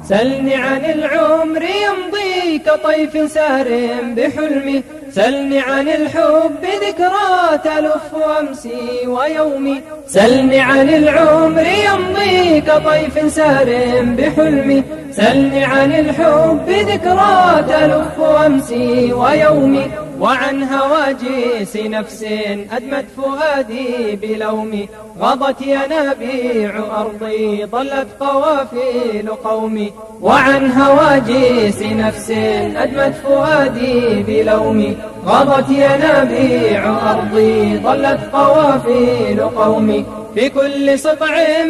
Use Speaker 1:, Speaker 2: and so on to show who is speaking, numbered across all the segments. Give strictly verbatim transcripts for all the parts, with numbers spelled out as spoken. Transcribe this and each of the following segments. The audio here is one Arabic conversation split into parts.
Speaker 1: سلني عن العمر يمضي كطيف سار بحلمي، سلني عن الحب ذكرى تلف أمسي ويومي، سلني عن العمر يمضي كطيف سار بحلمي، سلني عن الحب ذكرى تلف أمسي ويومي، وعن هواجس نفس أدمت فؤادي بلومي، غضت ينابيع أرضي ضلت قوافل قومي، وعن هواجس نفس أدمت فؤادي بلومي، غضت ينابيع أرضي ضلت قوافل قومي، في كل سطع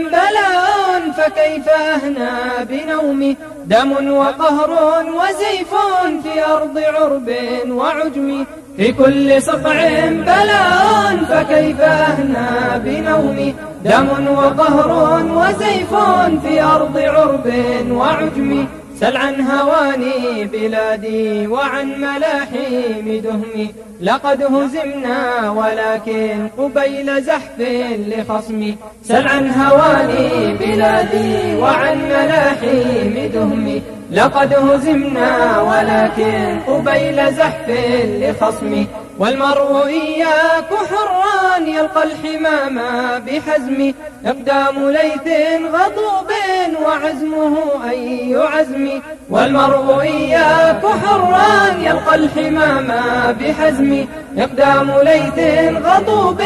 Speaker 1: بلاء فكيف أهنى بنومي، دم وقهر وزيف في أرض عرب وعجم، في كل سطع بلاء فكيف أهنى بنومي، دم وقهر وزيف في أرض عرب وعجم، سل عن هواني بلادي وعن ملاحيم دهمي، لقد هزمنا ولكن قبيل زحف لخصمي، سل عن هواني بلادي وعن ملاحيم دهمي، لقد هزمنا ولكن قبيل زحف لخصمي، والمرء إياك حرا يلقى الحمام بحزم، إقدام ليث غضوب وعزمه أي عزم، والمرء إياك حرا يلقى الحمام بحزم، إقدام ليث غضوب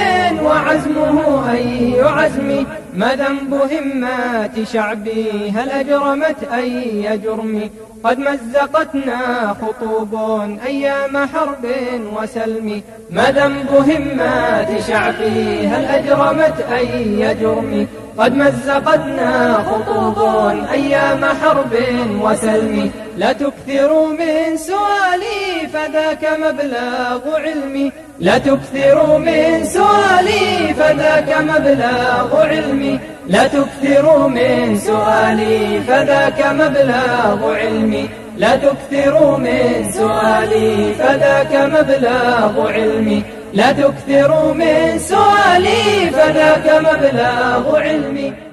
Speaker 1: وعزمه أي عزم، ما ذنب همات شعبي هل أجرمت أي جرم، قد مزقتنا خطوب أيام حرب وسلم، ما ذنب همات شعبي هل أجرمت أي جرم، قد مزقتنا خطوب أيام حرب وسلم، لا تكثروا من سؤالي فذاك مبلغ علمي، لا تكثروا من سؤالي فذاك مبلغ علمي، لا تكثروا من سؤالي فذاك مبلغ علمي، لا تكثروا من سؤالي فذاك مبلغ علمي، لا تكثروا من سؤالي فذاك مبلغ علمي.